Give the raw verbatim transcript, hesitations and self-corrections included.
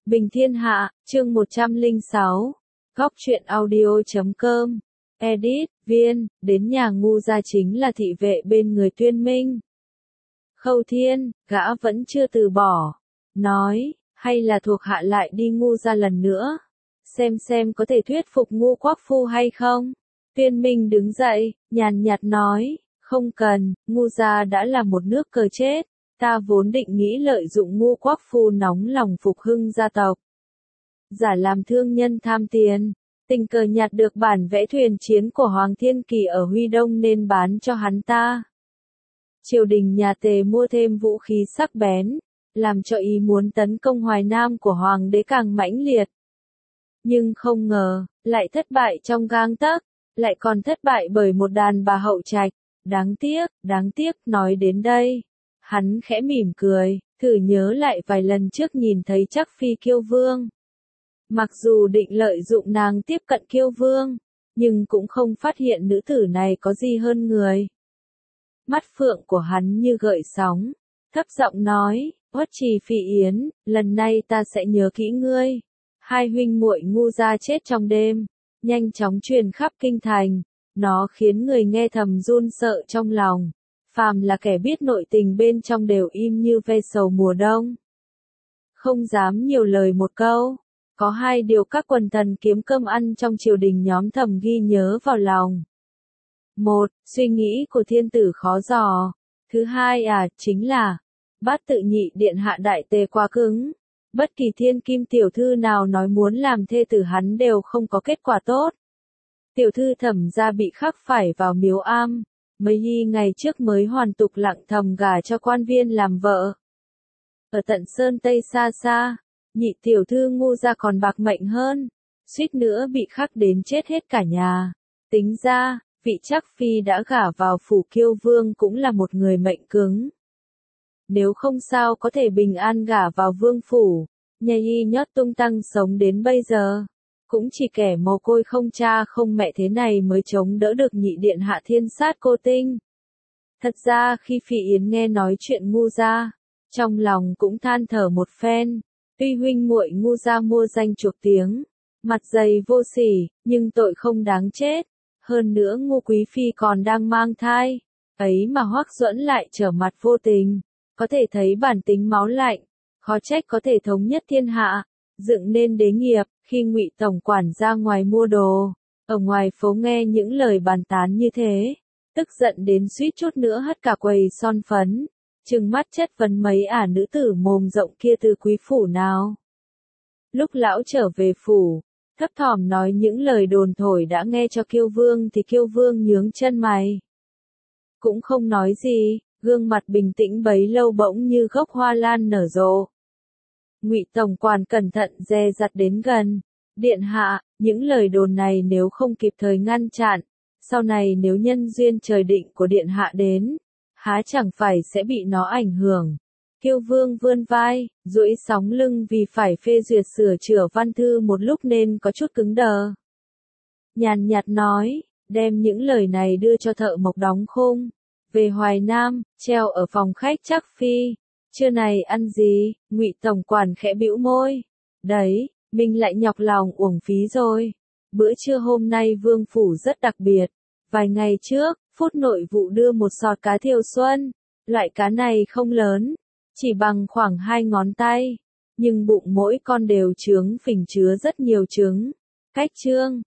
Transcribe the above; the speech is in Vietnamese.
Bình Thiên Hạ, chương một trăm lẻ sáu, Góc truyện audio chấm com, edit, viên, đến nhà ngu gia chính là thị vệ bên người Tuyên Minh. Khâu Thiên, gã vẫn chưa từ bỏ, nói, hay là thuộc hạ lại đi ngu gia lần nữa, xem xem có thể thuyết phục Ngu Quắc Phu hay không. Tuyên Minh đứng dậy, nhàn nhạt nói, không cần, ngu gia đã là một nước cờ chết. Ta vốn định nghĩ lợi dụng Ngu Quắc Phu nóng lòng phục hưng gia tộc. Giả làm thương nhân tham tiền, tình cờ nhặt được bản vẽ thuyền chiến của Hoàng Thiên Kỳ ở Huy Đông nên bán cho hắn ta. Triều đình nhà Tề mua thêm vũ khí sắc bén, làm cho ý muốn tấn công Hoài Nam của Hoàng đế càng mãnh liệt. Nhưng không ngờ, lại thất bại trong gang tấc, lại còn thất bại bởi một đàn bà hậu trạch. Đáng tiếc, đáng tiếc, nói đến đây. Hắn khẽ mỉm cười, thử nhớ lại vài lần trước nhìn thấy Trắc Phi Kiêu Vương. Mặc dù định lợi dụng nàng tiếp cận Kiêu Vương, nhưng cũng không phát hiện nữ tử này có gì hơn người. Mắt phượng của hắn như gợn sóng, thấp giọng nói, Uất Trì Phi Yến, lần này ta sẽ nhớ kỹ ngươi. Hai huynh muội Ngu gia chết trong đêm, nhanh chóng truyền khắp kinh thành, nó khiến người nghe thầm run sợ trong lòng. Phàm là kẻ biết nội tình bên trong đều im như ve sầu mùa đông. Không dám nhiều lời một câu. Có hai điều các quần thần kiếm cơm ăn trong triều đình nhóm thầm ghi nhớ vào lòng. Một, suy nghĩ của thiên tử khó dò. Thứ hai à, chính là, Bát Tự Nhị điện hạ đại tề quá cứng. Bất kỳ thiên kim tiểu thư nào nói muốn làm thê tử hắn đều không có kết quả tốt. Tiểu thư Thẩm gia bị khắc phải vào miếu am. Mấy hy ngày trước mới hoàn tục lặng thầm gả cho quan viên làm vợ. Ở tận sơn Tây xa xa, nhị tiểu thư Ngu gia còn bạc mệnh hơn, suýt nữa bị khắc đến chết hết cả nhà. Tính ra, vị Trắc Phi đã gả vào phủ Kiêu Vương cũng là một người mệnh cứng. Nếu không sao có thể bình an gả vào vương phủ, nhà y nhót tung tăng sống đến bây giờ. Cũng chỉ kẻ mồ côi không cha không mẹ thế này mới chống đỡ được nhị điện hạ thiên sát cô tinh. Thật ra khi Phi Yến nghe nói chuyện Ngu gia, trong lòng cũng than thở một phen. Tuy huynh muội Ngu gia mua danh chuộc tiếng, mặt dày vô sỉ, nhưng tội không đáng chết. Hơn nữa Ngu Quý Phi còn đang mang thai, ấy mà Hoắc Duẫn lại trở mặt vô tình, có thể thấy bản tính máu lạnh, khó trách có thể thống nhất thiên hạ, dựng nên đế nghiệp. Khi Ngụy tổng quản ra ngoài mua đồ, ở ngoài phố nghe những lời bàn tán như thế, tức giận đến suýt chút nữa hất cả quầy son phấn, trừng mắt chất vấn mấy ả nữ tử mồm rộng kia từ quý phủ nào. Lúc lão trở về phủ, thấp thỏm nói những lời đồn thổi đã nghe cho Kiêu Vương thì Kiêu Vương nhướng chân mày. Cũng không nói gì, gương mặt bình tĩnh bấy lâu bỗng như gốc hoa lan nở rộ. Ngụy tổng quản cẩn thận dè dặt đến gần. Điện hạ, những lời đồn này nếu không kịp thời ngăn chặn, sau này nếu nhân duyên trời định của điện hạ đến, há chẳng phải sẽ bị nó ảnh hưởng. Kiêu Vương vươn vai, duỗi sóng lưng vì phải phê duyệt sửa chữa văn thư một lúc nên có chút cứng đờ. Nhàn nhạt nói, đem những lời này đưa cho thợ mộc đóng khung. Về Hoài Nam, treo ở phòng khách Trắc Phi. Trưa này ăn gì? Ngụy tổng quản khẽ bĩu môi. Đấy, mình lại nhọc lòng uổng phí rồi. Bữa trưa hôm nay vương phủ rất đặc biệt. Vài ngày trước, Phút Nội vụ đưa một sọt cá thiêu xuân. Loại cá này không lớn, chỉ bằng khoảng hai ngón tay. Nhưng bụng mỗi con đều trướng phình chứa rất nhiều trứng. Cách trương,